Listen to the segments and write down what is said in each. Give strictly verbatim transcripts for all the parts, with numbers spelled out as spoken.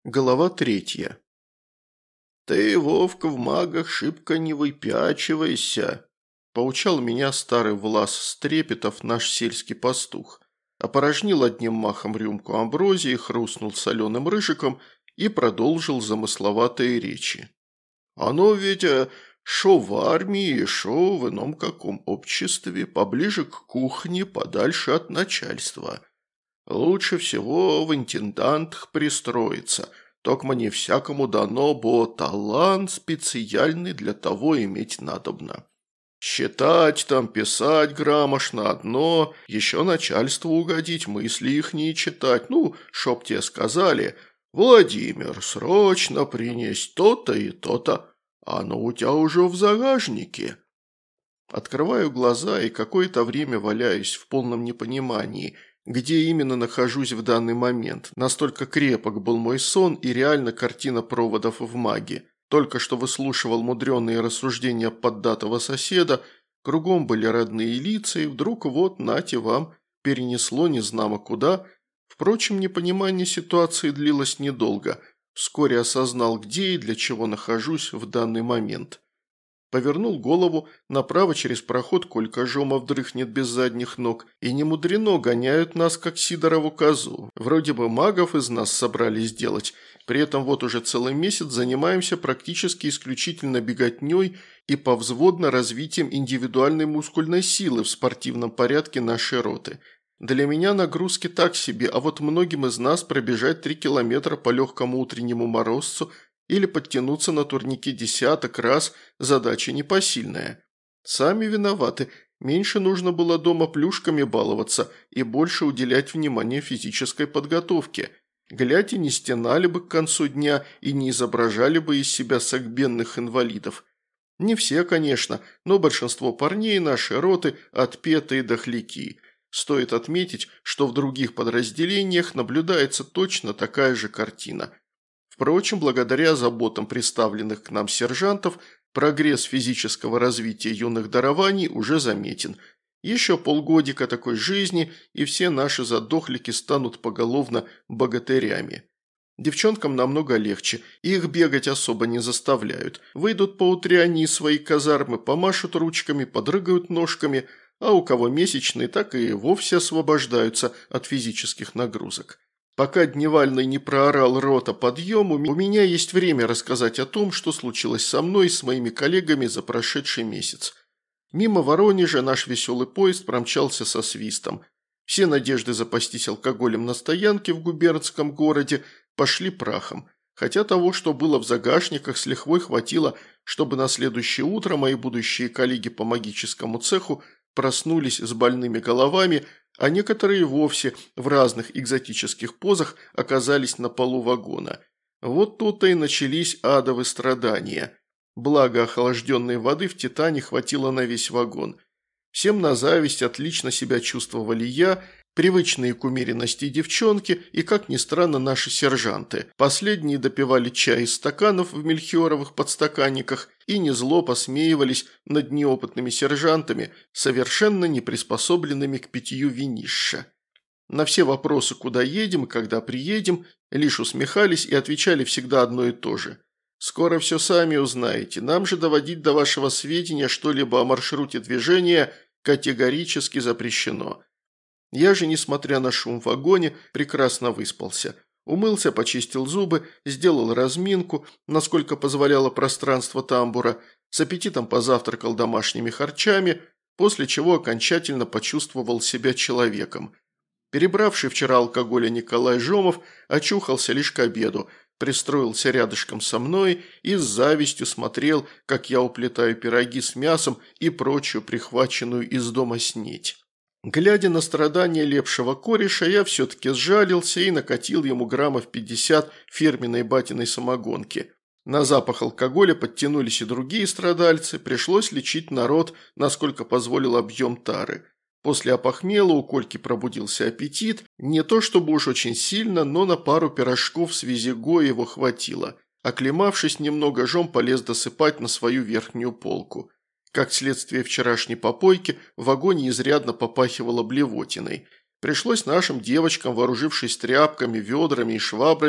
Глава третья. «Ты, Вовка, в магах шибко не выпячивайся», – поучал меня старый Влас Стрепетов, наш сельский пастух. Опорожнил одним махом рюмку амброзии, хрустнул соленым рыжиком и продолжил замысловатые речи. «Оно ведь э, шо в армии, шо в ином каком обществе, поближе к кухне, подальше от начальства. Лучше всего в интендантах пристроиться, токмо не всякому дано, бо талант специальный для того иметь надобно. Считать там, писать грамотно одно, еще начальству угодить, мысли их не читать, ну, чтоб те сказали, Владимир, срочно принесть то-то и то-то, оно у тебя уже в загажнике». Открываю глаза и какое-то время валяюсь в полном непонимании – где именно нахожусь в данный момент. Настолько крепок был мой сон и реально картина проводов в маге. Только что выслушивал мудреные рассуждения поддатого соседа, кругом были родные лица, и вдруг вот, нате вам, перенесло незнамо куда. Впрочем, непонимание ситуации длилось недолго. Вскоре осознал, где и для чего нахожусь в данный момент. Повернул голову, направо через проход, Колька Жомов дрыхнет без задних ног, и немудрено гоняют нас, как Сидорову козу. Вроде бы магов из нас собрались делать, при этом вот уже целый месяц занимаемся практически исключительно беготней и повзводно развитием индивидуальной мускульной силы в спортивном порядке нашей роты. Для меня нагрузки так себе, а вот многим из нас пробежать три километра по легкому утреннему морозцу – или подтянуться на турнике десяток раз – задача непосильная. Сами виноваты, меньше нужно было дома плюшками баловаться и больше уделять внимание физической подготовке. Глядя, не стенали бы к концу дня и не изображали бы из себя согбенных инвалидов. Не все, конечно, но большинство парней нашей роты – отпетые дохляки. Стоит отметить, что в других подразделениях наблюдается точно такая же картина – Впрочем, благодаря заботам представленных к нам сержантов, прогресс физического развития юных дарований уже заметен. Еще полгодика такой жизни, и все наши задохлики станут поголовно богатырями. Девчонкам намного легче, их бегать особо не заставляют. Выйдут поутрянне из своей казармы, помашут ручками, подрыгают ножками, а у кого месячные, так и вовсе освобождаются от физических нагрузок. Пока Дневальный не проорал рота подъем, у меня есть время рассказать о том, что случилось со мной и с моими коллегами за прошедший месяц. Мимо Воронежа наш веселый поезд промчался со свистом. Все надежды запастись алкоголем на стоянке в губернском городе пошли прахом, хотя того, что было в загашниках, с лихвой хватило, чтобы на следующее утро мои будущие коллеги по магическому цеху проснулись с больными головами, а некоторые вовсе в разных экзотических позах оказались на полу вагона. Вот тут-то и начались адовые страдания. Благо, охлажденной воды в «Титане» хватило на весь вагон. Всем на зависть отлично себя чувствовали я, привычные к умеренности девчонки и, как ни странно, наши сержанты. Последние допивали чай из стаканов в мельхиоровых подстаканниках и незло посмеивались над неопытными сержантами, совершенно не приспособленными к питью винища. На все вопросы, куда едем и когда приедем, лишь усмехались и отвечали всегда одно и то же. «Скоро все сами узнаете, нам же доводить до вашего сведения что-либо о маршруте движения категорически запрещено». Я же, несмотря на шум в вагоне, прекрасно выспался. Умылся, почистил зубы, сделал разминку, насколько позволяло пространство тамбура, с аппетитом позавтракал домашними харчами, после чего окончательно почувствовал себя человеком. Перебравший вчера алкоголя Николай Жомов очухался лишь к обеду, пристроился рядышком со мной и с завистью смотрел, как я уплетаю пироги с мясом и прочую прихваченную из дома снеть. Глядя на страдания лепшего кореша, я все-таки сжалился и накатил ему граммов пятьдесят фирменной батиной самогонки. На запах алкоголя подтянулись и другие страдальцы, пришлось лечить народ, насколько позволил объем тары. После опохмела у Кольки пробудился аппетит, не то чтобы уж очень сильно, но на пару пирожков с визиго его хватило. Оклемавшись немного, Жом полез досыпать на свою верхнюю полку. Как следствие вчерашней попойки, в вагоне изрядно попахивало блевотиной. Пришлось нашим девочкам, вооружившись тряпками, ведрами и швабрами,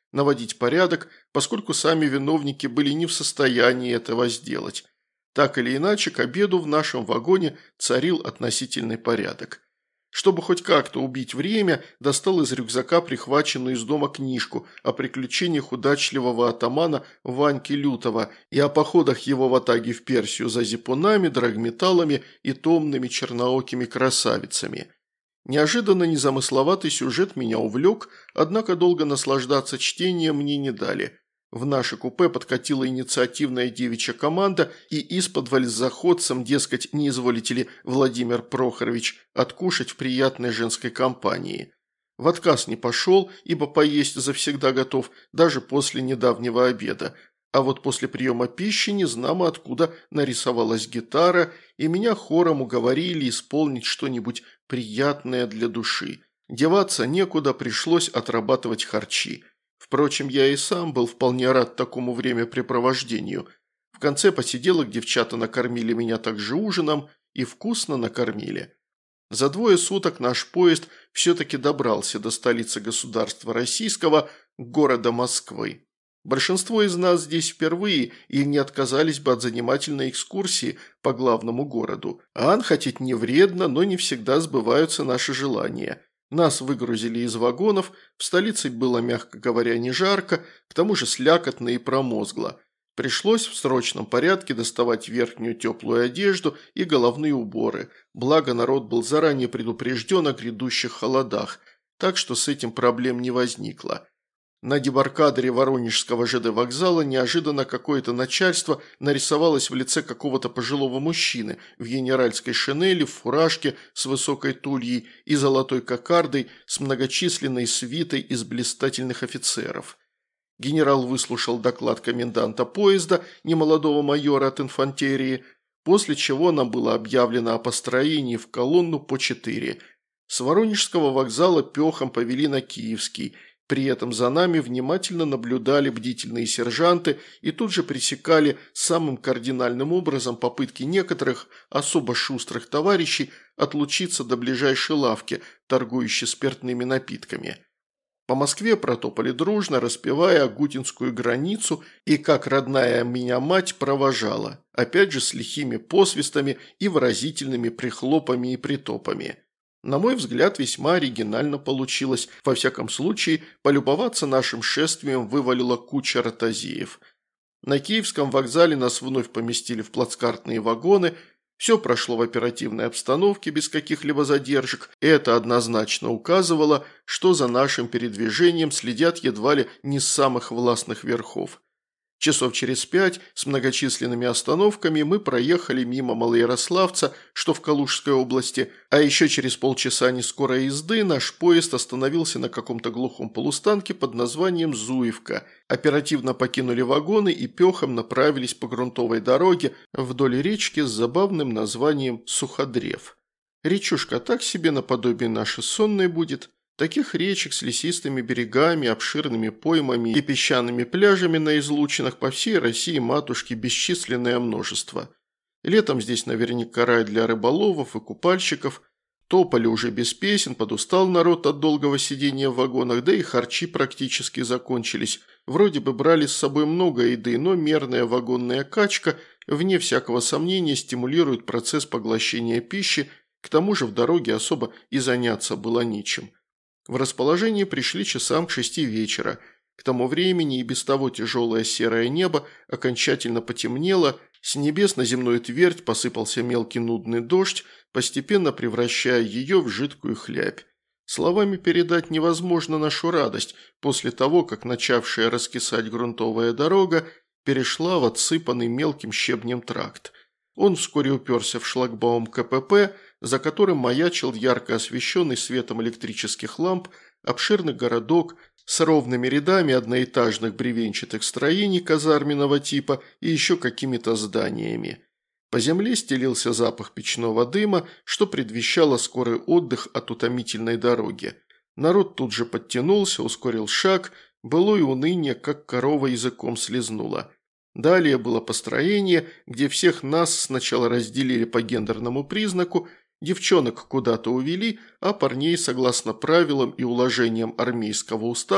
наводить порядок, поскольку сами виновники были не в состоянии этого сделать. Так или иначе, к обеду в нашем вагоне царил относительный порядок. Чтобы хоть как-то убить время, достал из рюкзака прихваченную из дома книжку о приключениях удачливого атамана Ваньки Лютова и о походах его ватаги в Персию за зипунами, драгметаллами и томными черноокими красавицами. Неожиданно незамысловатый сюжет меня увлек, однако долго наслаждаться чтением мне не дали. В наше купе подкатила инициативная девичья команда, и исподволь с заходцем, дескать, не изволите ли, Владимир Прохорович, откушать в приятной женской компании. В отказ не пошел, ибо поесть завсегда готов, даже после недавнего обеда. А вот после приема пищи незнамо откуда нарисовалась гитара, и меня хором уговорили исполнить что-нибудь приятное для души. Деваться некуда, пришлось отрабатывать харчи. Впрочем, я и сам был вполне рад такому времяпрепровождению. В конце посиделок девчата накормили меня также ужином и вкусно накормили. За двое суток наш поезд все-таки добрался до столицы государства российского, города Москвы. Большинство из нас здесь впервые и не отказались бы от занимательной экскурсии по главному городу. Ан хотеть не вредно, но не всегда сбываются наши желания. Нас выгрузили из вагонов, в столице было, мягко говоря, не жарко, к тому же слякотно и промозгло. Пришлось в срочном порядке доставать верхнюю теплую одежду и головные уборы, благо народ был заранее предупрежден о грядущих холодах, так что с этим проблем не возникло. На дебаркадере Воронежского ЖД вокзала неожиданно какое-то начальство нарисовалось в лице какого-то пожилого мужчины в генеральской шинели, в фуражке с высокой тульей и золотой кокардой с многочисленной свитой из блистательных офицеров. Генерал выслушал доклад коменданта поезда, немолодого майора от инфантерии, после чего нам было объявлено о построении в колонну по четыре. С Воронежского вокзала пехом повели на Киевский. При этом за нами внимательно наблюдали бдительные сержанты и тут же пресекали самым кардинальным образом попытки некоторых особо шустрых товарищей отлучиться до ближайшей лавки, торгующей спиртными напитками. По Москве протопали дружно, распевая агутинскую границу, и как родная меня мать провожала, опять же с лихими посвистами и выразительными прихлопами и притопами. На мой взгляд, весьма оригинально получилось. Во всяком случае, полюбоваться нашим шествием вывалила куча ротозеев. На Киевском вокзале нас вновь поместили в плацкартные вагоны. Все прошло в оперативной обстановке без каких-либо задержек. Это однозначно указывало, что за нашим передвижением следят едва ли не с самых властных верхов. Часов через пять с многочисленными остановками мы проехали мимо Малоярославца, что в Калужской области, а еще через полчаса нескорой езды наш поезд остановился на каком-то глухом полустанке под названием Зуевка. Оперативно покинули вагоны и пехом направились по грунтовой дороге вдоль речки с забавным названием Суходрев. Речушка так себе наподобие нашей сонной будет. Таких речек с лесистыми берегами, обширными поймами и песчаными пляжами на излучинах по всей России матушки бесчисленное множество. Летом здесь наверняка рай для рыболовов и купальщиков. Топали уже без песен, подустал народ от долгого сидения в вагонах, да и харчи практически закончились. Вроде бы брали с собой много еды, но мерная вагонная качка, вне всякого сомнения, стимулирует процесс поглощения пищи, к тому же в дороге особо и заняться было нечем. В расположение пришли часам к шести вечера. К тому времени и без того тяжелое серое небо окончательно потемнело, с небес на земную твердь посыпался мелкий нудный дождь, постепенно превращая ее в жидкую хлябь. Словами передать невозможно нашу радость после того, как начавшая раскисать грунтовая дорога перешла в отсыпанный мелким щебнем тракт. Он вскоре уперся в шлагбаум ка пэ пэ, за которым маячил ярко освещенный светом электрических ламп обширный городок с ровными рядами одноэтажных бревенчатых строений казарменного типа и еще какими-то зданиями. По земле стелился запах печного дыма, что предвещало скорый отдых от утомительной дороги. Народ тут же подтянулся, ускорил шаг, былое уныние, как корова языком слезнула. Далее было построение, где всех нас сначала разделили по гендерному признаку, девчонок куда-то увели, а парней, согласно правилам и уложениям армейского устава,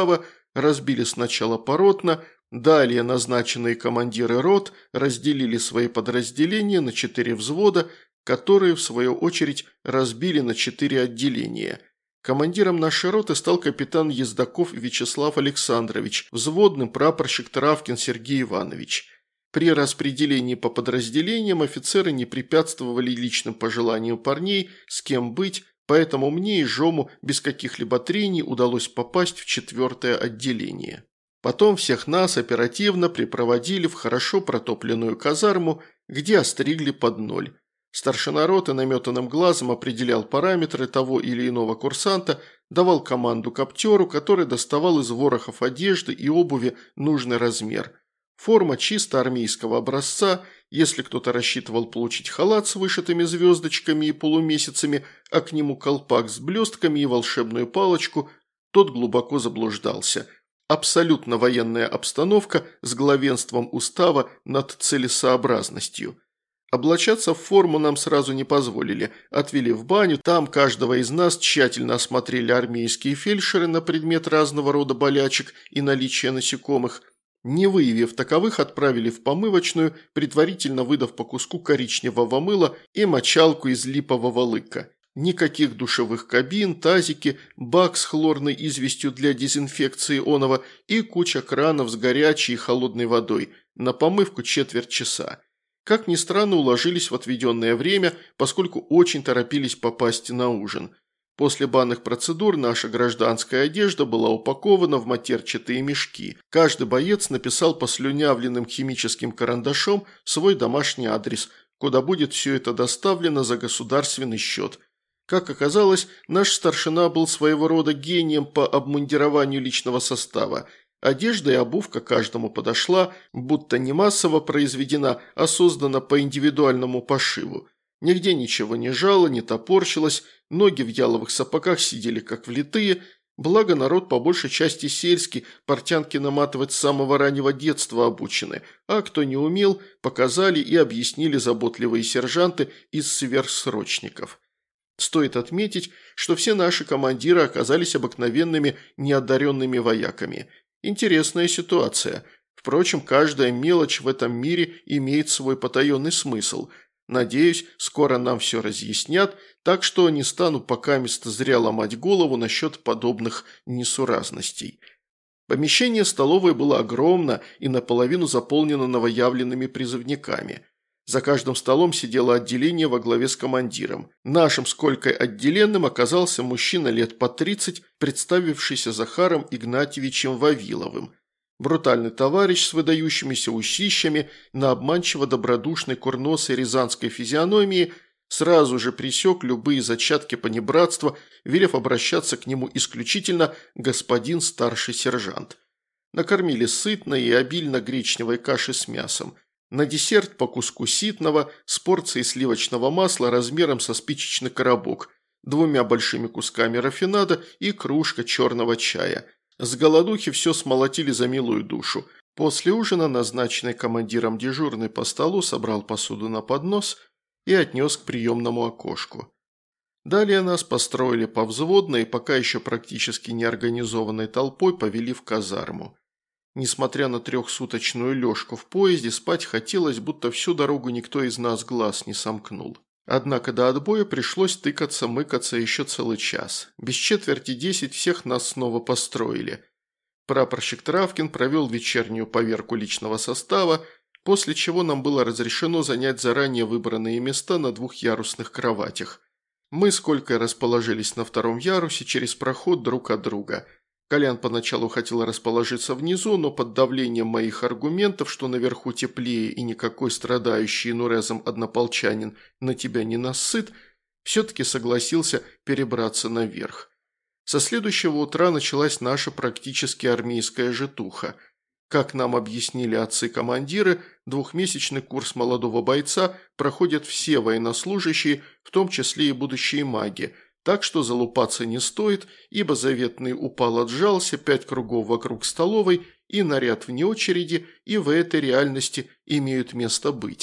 разбили сначала поротно, далее назначенные командиры рот разделили свои подразделения на четыре взвода, которые, в свою очередь, разбили на четыре отделения. Командиром нашей роты стал капитан Ездаков Вячеслав Александрович, взводным прапорщик Травкин Сергей Иванович. При распределении по подразделениям офицеры не препятствовали личным пожеланиям парней, с кем быть, поэтому мне и Жому без каких-либо трений удалось попасть в четвертое отделение. Потом всех нас оперативно припроводили в хорошо протопленную казарму, где остригли под ноль. Старшина роты наметанным глазом определял параметры того или иного курсанта, давал команду коптеру, который доставал из ворохов одежды и обуви нужный размер. Форма чисто армейского образца, если кто-то рассчитывал получить халат с вышитыми звездочками и полумесяцами, а к нему колпак с блестками и волшебную палочку, тот глубоко заблуждался. Абсолютно военная обстановка с главенством устава над целесообразностью. Облачаться в форму нам сразу не позволили, отвели в баню, там каждого из нас тщательно осмотрели армейские фельдшеры на предмет разного рода болячек и наличия насекомых. Не выявив таковых, отправили в помывочную, предварительно выдав по куску коричневого мыла и мочалку из липового лыка. Никаких душевых кабин, тазики, бак с хлорной известью для дезинфекции оного и куча кранов с горячей и холодной водой, на помывку четверть часа. Как ни странно, уложились в отведенное время, поскольку очень торопились попасть на ужин. После банных процедур наша гражданская одежда была упакована в матерчатые мешки. Каждый боец написал послюнявленным химическим карандашом свой домашний адрес, куда будет все это доставлено за государственный счет. Как оказалось, наш старшина был своего рода гением по обмундированию личного состава. Одежда и обувка каждому подошла, будто не массово произведена, а создана по индивидуальному пошиву. Нигде ничего не жало, не топорщилось, ноги в яловых сапогах сидели как влитые, благо народ по большей части сельский, портянки наматывать с самого раннего детства обучены, а кто не умел, показали и объяснили заботливые сержанты из сверхсрочников. Стоит отметить, что все наши командиры оказались обыкновенными неодаренными вояками. Интересная ситуация. Впрочем, каждая мелочь в этом мире имеет свой потаенный смысл. Надеюсь, скоро нам все разъяснят, так что не стану покамест зря ломать голову насчет подобных несуразностей. Помещение столовой было огромно и наполовину заполнено новоявленными призывниками. За каждым столом сидело отделение во главе с командиром. Нашим сколько отделенным оказался мужчина лет по тридцать, представившийся Захаром Игнатьевичем Вавиловым. Брутальный товарищ с выдающимися усищами на обманчиво добродушной курносой рязанской физиономии сразу же пресек любые зачатки понебратства, велев обращаться к нему исключительно господин старший сержант. Накормили сытно и обильно гречневой каши с мясом. На десерт по куску ситного с порцией сливочного масла размером со спичечный коробок, двумя большими кусками рафинада и кружка черного чая. С голодухи все смолотили за милую душу. После ужина назначенный командиром дежурный по столу собрал посуду на поднос и отнес к приемному окошку. Далее нас построили повзводно и пока еще практически неорганизованной толпой повели в казарму. Несмотря на трехсуточную лёжку в поезде, спать хотелось, будто всю дорогу никто из нас глаз не сомкнул. Однако до отбоя пришлось тыкаться-мыкаться еще целый час. Без четверти десять всех нас снова построили. Прапорщик Травкин провел вечернюю поверку личного состава, после чего нам было разрешено занять заранее выбранные места на двухъярусных кроватях. Мы с Колькой расположились на втором ярусе через проход друг от друга. Колян поначалу хотел расположиться внизу, но под давлением моих аргументов, что наверху теплее и никакой страдающий нурезом однополчанин на тебя не насыт, все-таки согласился перебраться наверх. Со следующего утра началась наша практически армейская житуха. Как нам объяснили отцы-командиры, двухмесячный курс молодого бойца проходят все военнослужащие, в том числе и будущие маги, так что залупаться не стоит, ибо заветный упал отжался пять кругов вокруг столовой и наряд вне очереди, и в этой реальности имеют место быть.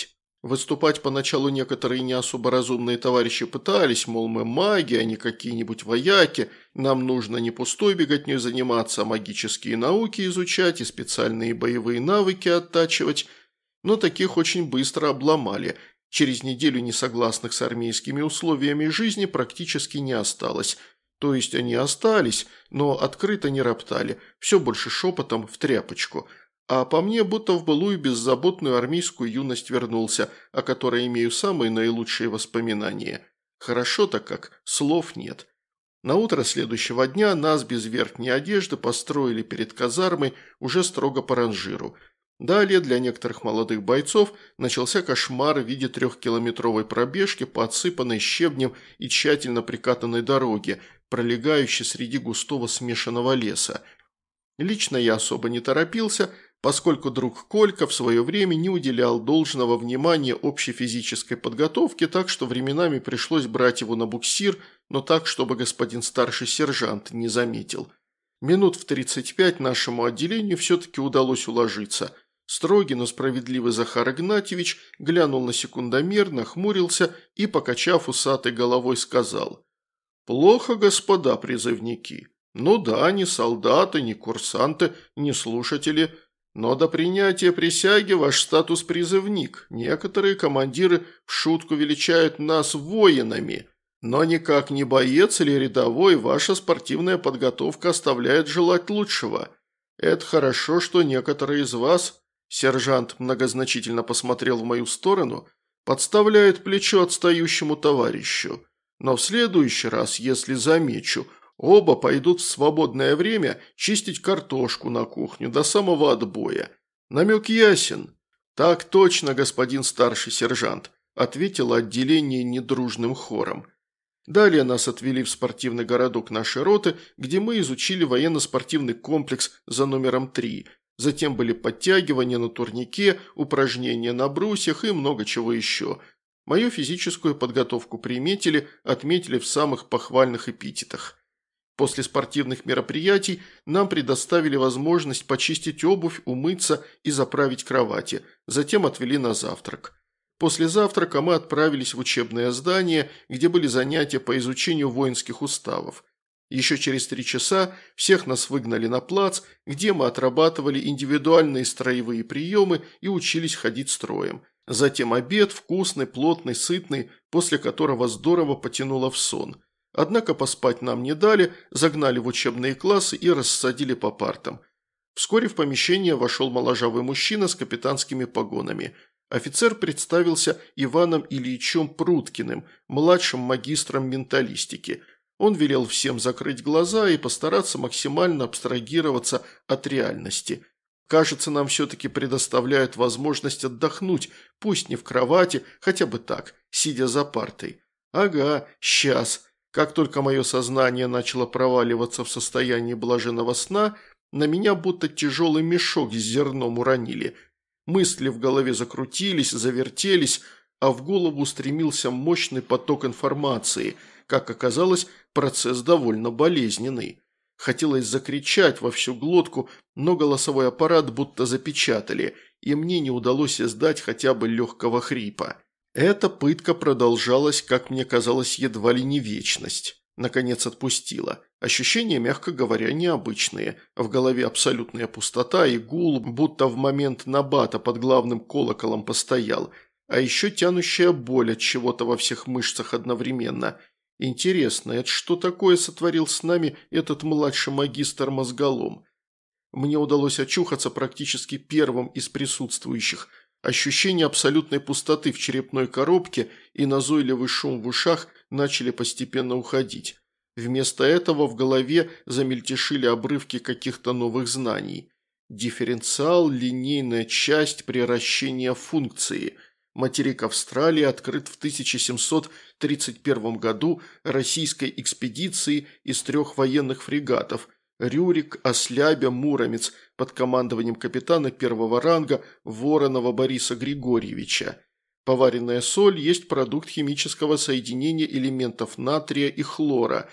Выступать поначалу некоторые не особо разумные товарищи пытались, мол, мы маги, а не какие-нибудь вояки, нам нужно не пустой беготней заниматься, а магические науки изучать и специальные боевые навыки оттачивать, но таких очень быстро обломали. Через неделю несогласных с армейскими условиями жизни практически не осталось. То есть они остались, но открыто не роптали, все больше шепотом в тряпочку. А по мне, будто в былую беззаботную армейскую юность вернулся, о которой имею самые наилучшие воспоминания. Хорошо-то как, слов нет. На утро следующего дня нас без верхней одежды построили перед казармой уже строго по ранжиру. Далее для некоторых молодых бойцов начался кошмар в виде трехкилометровой пробежки по отсыпанной щебнем и тщательно прикатанной дороге, пролегающей среди густого смешанного леса. Лично я особо не торопился, поскольку друг Колька в свое время не уделял должного внимания общей физической подготовке, так что временами пришлось брать его на буксир, но так, чтобы господин старший сержант не заметил. Минут в тридцать пять нашему отделению все-таки удалось уложиться. Строгий, но справедливый Захар Игнатьевич глянул на секундомер, нахмурился и, покачав усатой головой, сказал: «Плохо, господа призывники. Ну да, не солдаты, не курсанты, не слушатели, но до принятия присяги ваш статус призывник. Некоторые командиры в шутку величают нас воинами, но никак не боец или рядовой, ваша спортивная подготовка оставляет желать лучшего. Это хорошо, что некоторые из вас, сержант многозначительно посмотрел в мою сторону, подставляют плечо отстающему товарищу. Но в следующий раз, если замечу, оба пойдут в свободное время чистить картошку на кухню до самого отбоя. Намек ясен?» «Так точно, господин старший сержант», – ответило отделение недружным хором. Далее нас отвели в спортивный городок нашей роты, где мы изучили военно-спортивный комплекс за номером три. Затем были подтягивания на турнике, упражнения на брусьях и много чего еще. Мою физическую подготовку приметили, отметили в самых похвальных эпитетах. После спортивных мероприятий нам предоставили возможность почистить обувь, умыться и заправить кровати, затем отвели на завтрак. После завтрака мы отправились в учебное здание, где были занятия по изучению воинских уставов. Еще через три часа всех нас выгнали на плац, где мы отрабатывали индивидуальные строевые приемы и учились ходить строем. Затем обед, вкусный, плотный, сытный, после которого здорово потянуло в сон. Однако поспать нам не дали, загнали в учебные классы и рассадили по партам. Вскоре в помещение вошел моложавый мужчина с капитанскими погонами. Офицер представился Иваном Ильичем Пруткиным, младшим магистром менталистики. Он велел всем закрыть глаза и постараться максимально абстрагироваться от реальности. Кажется, нам все-таки предоставляют возможность отдохнуть, пусть не в кровати, хотя бы так, сидя за партой. Ага, сейчас. Как только мое сознание начало проваливаться в состоянии блаженного сна, на меня будто тяжелый мешок с зерном уронили. Мысли в голове закрутились, завертелись, а в голову устремился мощный поток информации. Как оказалось, процесс довольно болезненный. Хотелось закричать во всю глотку, но голосовой аппарат будто запечатали, и мне не удалось издать хотя бы легкого хрипа. Эта пытка продолжалась, как мне казалось, едва ли не вечность. Наконец отпустила. Ощущения, мягко говоря, необычные. В голове абсолютная пустота и гул, будто в момент набата под главным колоколом постоял. А еще тянущая боль от чего-то во всех мышцах одновременно. Интересно, это что такое сотворил с нами этот младший магистр мозголом? Мне удалось очухаться практически первым из присутствующих. Ощущение абсолютной пустоты в черепной коробке и назойливый шум в ушах начали постепенно уходить. Вместо этого в голове замельтешили обрывки каких-то новых знаний. Дифференциал, линейная часть, приращение функции. Материк Австралии открыт в тысяча семьсот тридцать первом году российской экспедицией из трех военных фрегатов «Рюрик», «Ослябя», «Муромец» под командованием капитана первого ранга Воронова Бориса Григорьевича. Поваренная соль есть продукт химического соединения элементов натрия и хлора.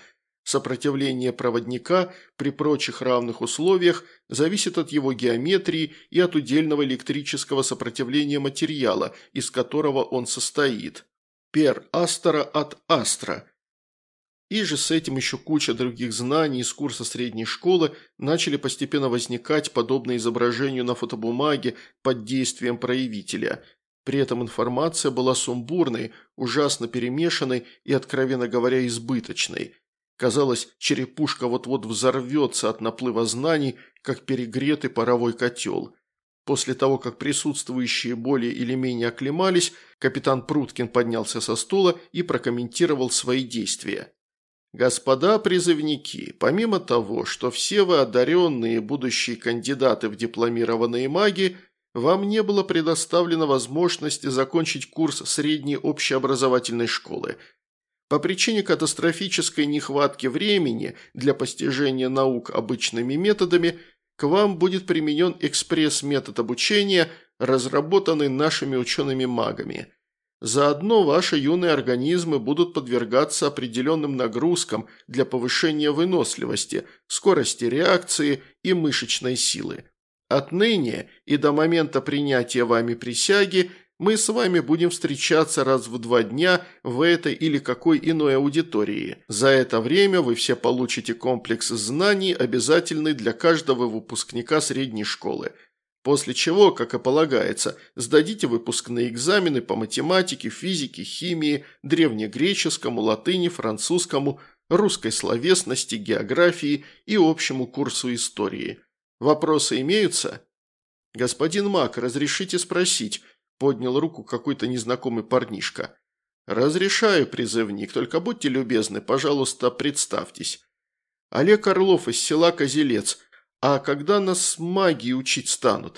Сопротивление проводника при прочих равных условиях зависит от его геометрии и от удельного электрического сопротивления материала, из которого он состоит. Per astera ad astra. И же с этим еще куча других знаний из курса средней школы начали постепенно возникать, подобно изображению на фотобумаге под действием проявителя. При этом информация была сумбурной, ужасно перемешанной и, откровенно говоря, избыточной. Казалось, черепушка вот-вот взорвется от наплыва знаний, как перегретый паровой котел. После того, как присутствующие более или менее оклемались, капитан Пруткин поднялся со стула и прокомментировал свои действия. «Господа призывники, помимо того, что все вы одаренные будущие кандидаты в дипломированные маги, вам не было предоставлено возможности закончить курс средней общеобразовательной школы. По причине катастрофической нехватки времени для постижения наук обычными методами к вам будет применен экспресс-метод обучения, разработанный нашими учеными-магами. Заодно ваши юные организмы будут подвергаться определенным нагрузкам для повышения выносливости, скорости реакции и мышечной силы. Отныне и до момента принятия вами присяги мы с вами будем встречаться раз в два дня в этой или какой иной аудитории. За это время вы все получите комплекс знаний, обязательный для каждого выпускника средней школы. После чего, как и полагается, сдадите выпускные экзамены по математике, физике, химии, древнегреческому, латыни, французскому, русской словесности, географии и общему курсу истории. Вопросы имеются? Господин Мак, разрешите спросить? Поднял руку какой-то незнакомый парнишка. Разрешаю, призывник, только будьте любезны, пожалуйста, представьтесь. Олег Орлов из села Козелец. А когда нас магии учить станут?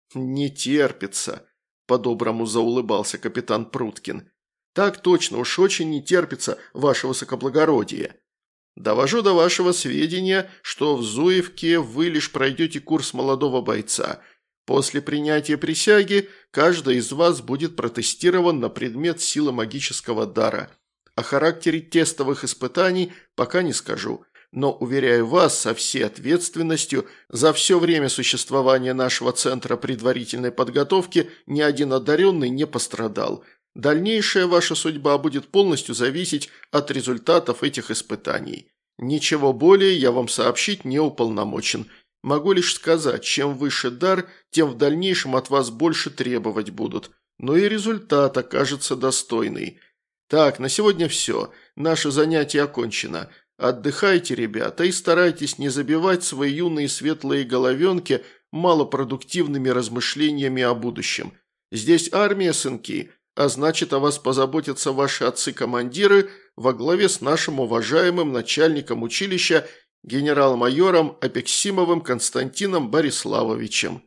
Не терпится, по-доброму заулыбался капитан Пруткин. Так точно, уж очень не терпится, ваше высокоблагородие. Довожу до вашего сведения, что в Зуевке вы лишь пройдете курс молодого бойца. После принятия присяги каждый из вас будет протестирован на предмет силы магического дара. О характере тестовых испытаний пока не скажу. Но, уверяю вас, со всей ответственностью, за все время существования нашего центра предварительной подготовки ни один одаренный не пострадал. Дальнейшая ваша судьба будет полностью зависеть от результатов этих испытаний. Ничего более я вам сообщить не уполномочен. Могу лишь сказать, чем выше дар, тем в дальнейшем от вас больше требовать будут. Но и результат окажется достойный. Так, на сегодня все. Наше занятие окончено. Отдыхайте, ребята, и старайтесь не забивать свои юные светлые головенки малопродуктивными размышлениями о будущем. Здесь армия, сынки, а значит, о вас позаботятся ваши отцы-командиры во главе с нашим уважаемым начальником училища генерал-майором Апексимовым Константином Бориславовичем.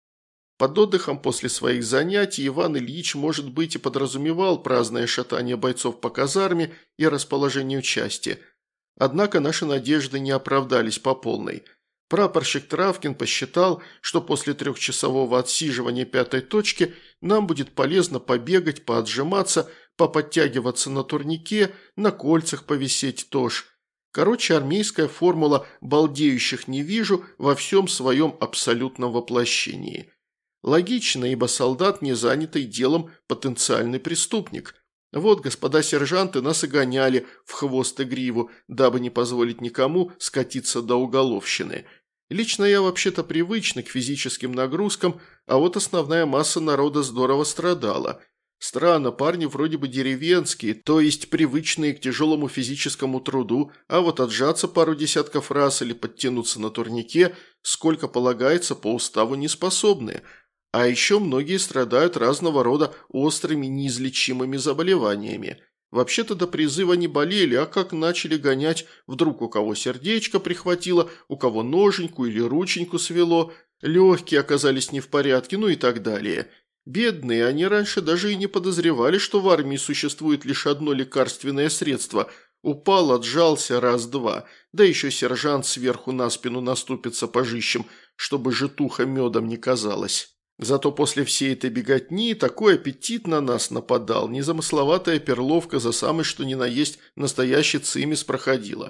Под отдыхом после своих занятий Иван Ильич, может быть, и подразумевал праздное шатание бойцов по казарме и расположению части. Однако наши надежды не оправдались по полной. Прапорщик Травкин посчитал, что после трехчасового отсиживания пятой точки нам будет полезно побегать, поотжиматься, поподтягиваться на турнике, на кольцах повисеть тоже. Короче, армейская формула «балдеющих не вижу» во всем своем абсолютном воплощении. Логично, ибо солдат, не занятый делом, потенциальный преступник. Вот, господа сержанты, нас и гоняли в хвост и гриву, дабы не позволить никому скатиться до уголовщины. Лично я вообще-то привычный к физическим нагрузкам, а вот основная масса народа здорово страдала. Странно, парни вроде бы деревенские, то есть привычные к тяжелому физическому труду, а вот отжаться пару десятков раз или подтянуться на турнике, сколько полагается, по уставу не способны. А еще многие страдают разного рода острыми неизлечимыми заболеваниями. Вообще-то до призыва не болели, а как начали гонять, вдруг у кого сердечко прихватило, у кого ноженьку или рученьку свело, легкие оказались не в порядке, ну и так далее. Бедные, они раньше даже и не подозревали, что в армии существует лишь одно лекарственное средство. Упал, отжался раз-два, да еще сержант сверху на спину наступит сапожищем, чтобы житуха медом не казалась. Зато после всей этой беготни такой аппетит на нас нападал, незамысловатая перловка за самый что ни на есть настоящий цимис проходила.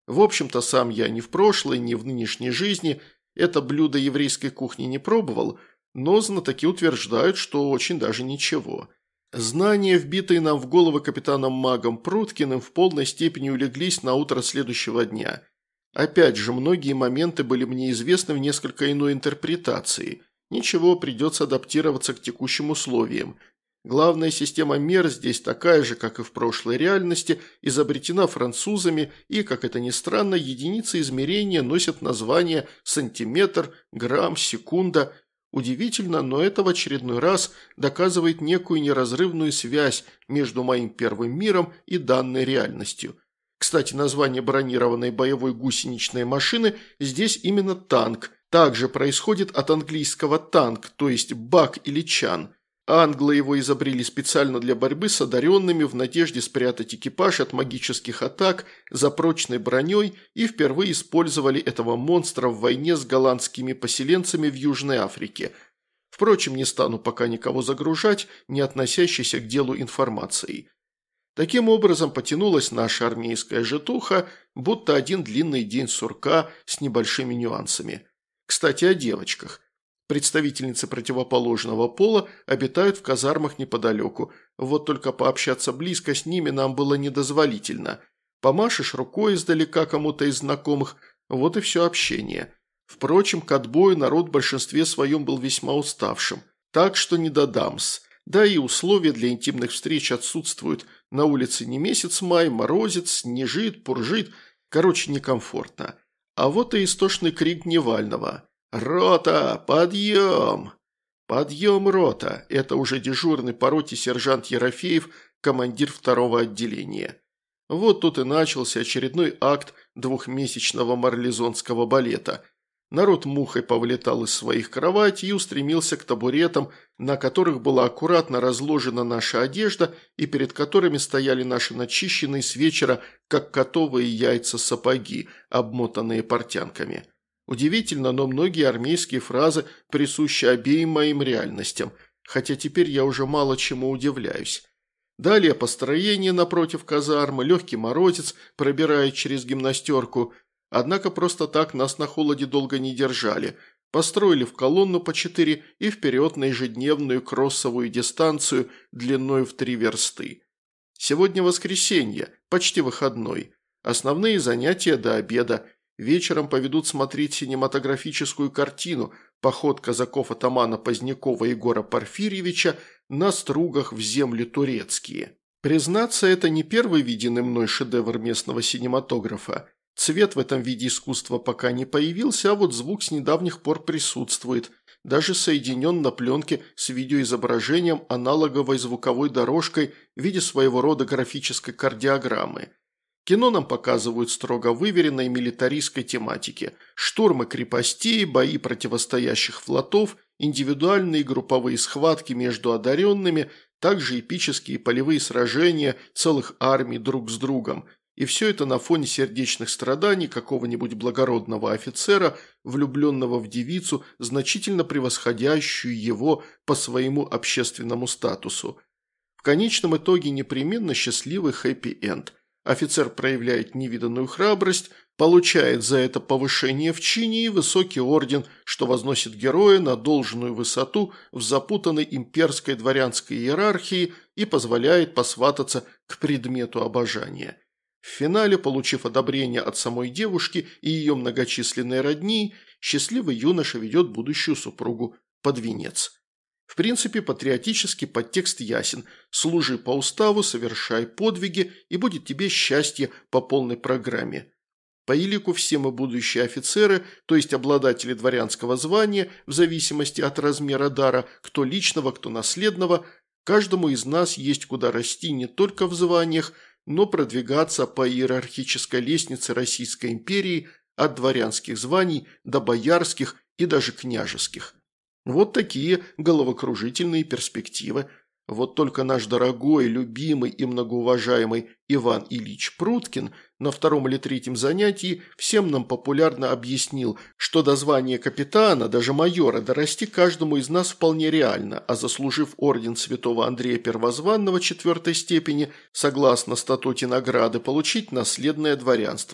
В общем-то, сам я ни в прошлой, ни в нынешней жизни это блюдо еврейской кухни не пробовал, но знатоки утверждают, что очень даже ничего. Знания, вбитые нам в головы капитаном-магом Пруткиным, в полной степени улеглись на утро следующего дня. Опять же, многие моменты были мне известны в несколько иной интерпретации. Ничего, придется адаптироваться к текущим условиям. Главная система мер здесь такая же, как и в прошлой реальности, изобретена французами и, как это ни странно, единицы измерения носят названия сантиметр, грамм, секунда. Удивительно, но это в очередной раз доказывает некую неразрывную связь между моим первым миром и данной реальностью. Кстати, название бронированной боевой гусеничной машины здесь именно танк. Также происходит от английского танк, то есть бак или чан. Англы его изобрели специально для борьбы с одаренными в надежде спрятать экипаж от магических атак за прочной броней и впервые использовали этого монстра в войне с голландскими поселенцами в Южной Африке. Впрочем, не стану пока никого загружать, не относящейся к делу информацией. Таким образом потянулась наша армейская житуха, будто один длинный день сурка с небольшими нюансами. Кстати, о девочках. Представительницы противоположного пола обитают в казармах неподалеку, вот только пообщаться близко с ними нам было недозволительно. Помашешь рукой издалека кому-то из знакомых, вот и все общение. Впрочем, к отбою народ в большинстве своем был весьма уставшим, так что не до дамс. Да и условия для интимных встреч отсутствуют. На улице не месяц май, морозец, снежит, пуржит, короче, некомфортно. А вот и истошный крик Дневального. «Рота, подъем!» «Подъем, рота!» – это уже дежурный по роте сержант Ерофеев, командир второго отделения. Вот тут и начался очередной акт двухмесячного марлезонского балета. Народ мухой повылетал из своих кроватей и устремился к табуретам, на которых была аккуратно разложена наша одежда и перед которыми стояли наши начищенные с вечера, как котовые яйца, сапоги, обмотанные портянками. Удивительно, но многие армейские фразы присущи обеим моим реальностям, хотя теперь я уже мало чему удивляюсь. Далее построение напротив казармы, легкий морозец пробирает через гимнастерку, однако просто так нас на холоде долго не держали. Построили в колонну по четыре и вперед на ежедневную кроссовую дистанцию длиной в три версты. Сегодня воскресенье, почти выходной. Основные занятия до обеда. Вечером поведут смотреть синематографическую картину «Поход казаков-атамана Позднякова Егора Порфирьевича на стругах в земли турецкие». Признаться, это не первый виденный мной шедевр местного синематографа. Цвет в этом виде искусства пока не появился, а вот звук с недавних пор присутствует, даже соединен на пленке с видеоизображением аналоговой звуковой дорожкой в виде своего рода графической кардиограммы. Кино нам показывают строго выверенной милитаристской тематики. Штурмы крепостей, бои противостоящих флотов, индивидуальные и групповые схватки между одаренными, также эпические полевые сражения целых армий друг с другом. И все это на фоне сердечных страданий какого-нибудь благородного офицера, влюбленного в девицу, значительно превосходящую его по своему общественному статусу. В конечном итоге непременно счастливый хэппи-энд. Офицер проявляет невиданную храбрость, получает за это повышение в чине и высокий орден, что возносит героя на должную высоту в запутанной имперской дворянской иерархии и позволяет посвататься к предмету обожания. В финале, получив одобрение от самой девушки и ее многочисленной родни, счастливый юноша ведет будущую супругу под венец. В принципе, патриотический подтекст ясен. Служи по уставу, совершай подвиги, и будет тебе счастье по полной программе. По елику все мы будущие офицеры, то есть обладатели дворянского звания, в зависимости от размера дара, кто личного, кто наследного, каждому из нас есть куда расти не только в званиях, но продвигаться по иерархической лестнице Российской империи от дворянских званий до боярских и даже княжеских. Вот такие головокружительные перспективы. Вот только наш дорогой, любимый и многоуважаемый Иван Ильич Пруткин на втором или третьем занятии всем нам популярно объяснил, что до звания капитана, даже майора, дорасти каждому из нас вполне реально, а заслужив орден святого Андрея Первозванного четвертой степени, согласно статуте награды, получить наследное дворянство.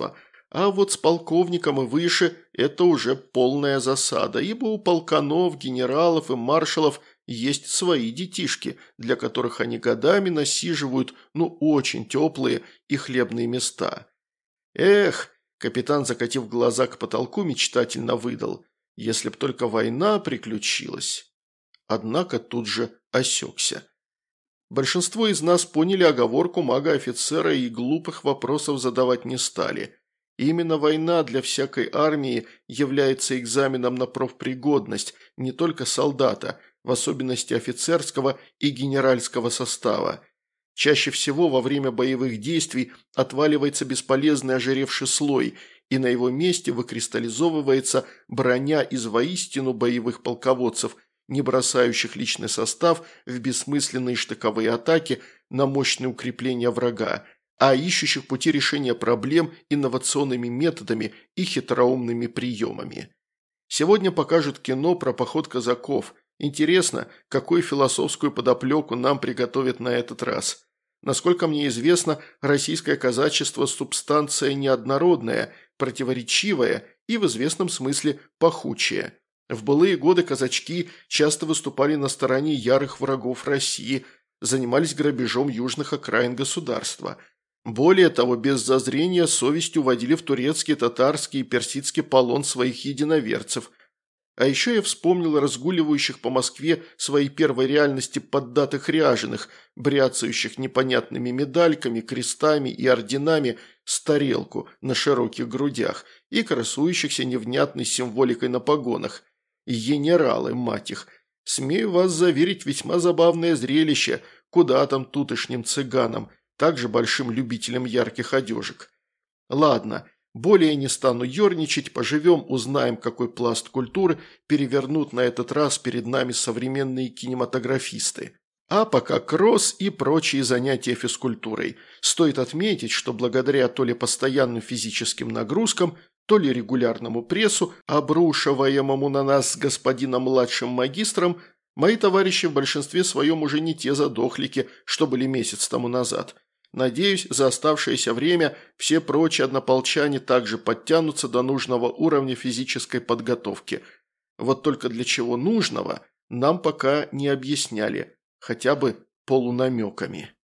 А вот с полковником и выше это уже полная засада, ибо у полканов, генералов и маршалов есть свои детишки, для которых они годами насиживают, ну, очень теплые и хлебные места. Эх, капитан, закатив глаза к потолку, мечтательно выдал, если б только война приключилась. Однако тут же осекся. Большинство из нас поняли оговорку мага-офицера и глупых вопросов задавать не стали. Именно война для всякой армии является экзаменом на профпригодность не только солдата, в особенности офицерского и генеральского состава. Чаще всего во время боевых действий отваливается бесполезный ожиревший слой, и на его месте выкристаллизовывается броня из воистину боевых полководцев, не бросающих личный состав в бессмысленные штыковые атаки на мощные укрепления врага, а ищущих пути решения проблем инновационными методами и хитроумными приемами. Сегодня покажут кино про поход казаков. Интересно, какую философскую подоплеку нам приготовят на этот раз. Насколько мне известно, российское казачество – субстанция неоднородная, противоречивая и в известном смысле пахучая. В былые годы казачки часто выступали на стороне ярых врагов России, занимались грабежом южных окраин государства. Более того, без зазрения совести уводили в турецкий, татарский и персидский полон своих единоверцев. А еще я вспомнил разгуливающих по Москве своей первой реальности поддатых ряженых, бряцающих непонятными медальками, крестами и орденами с тарелку на широких грудях и красующихся невнятной символикой на погонах. Генералы, мать их. Смею вас заверить, весьма забавное зрелище, куда там тутошним цыганам, также большим любителям ярких одежек. Ладно, более не стану ерничать, поживем, узнаем, какой пласт культуры перевернут на этот раз перед нами современные кинематографисты. А пока кросс и прочие занятия физкультурой. Стоит отметить, что благодаря то ли постоянным физическим нагрузкам, то ли регулярному прессу, обрушиваемому на нас с господином младшим магистром, мои товарищи в большинстве своем уже не те задохлики, что были месяц тому назад. Надеюсь, за оставшееся время все прочие однополчане также подтянутся до нужного уровня физической подготовки. Вот только для чего нужного нам пока не объясняли, хотя бы полунамеками.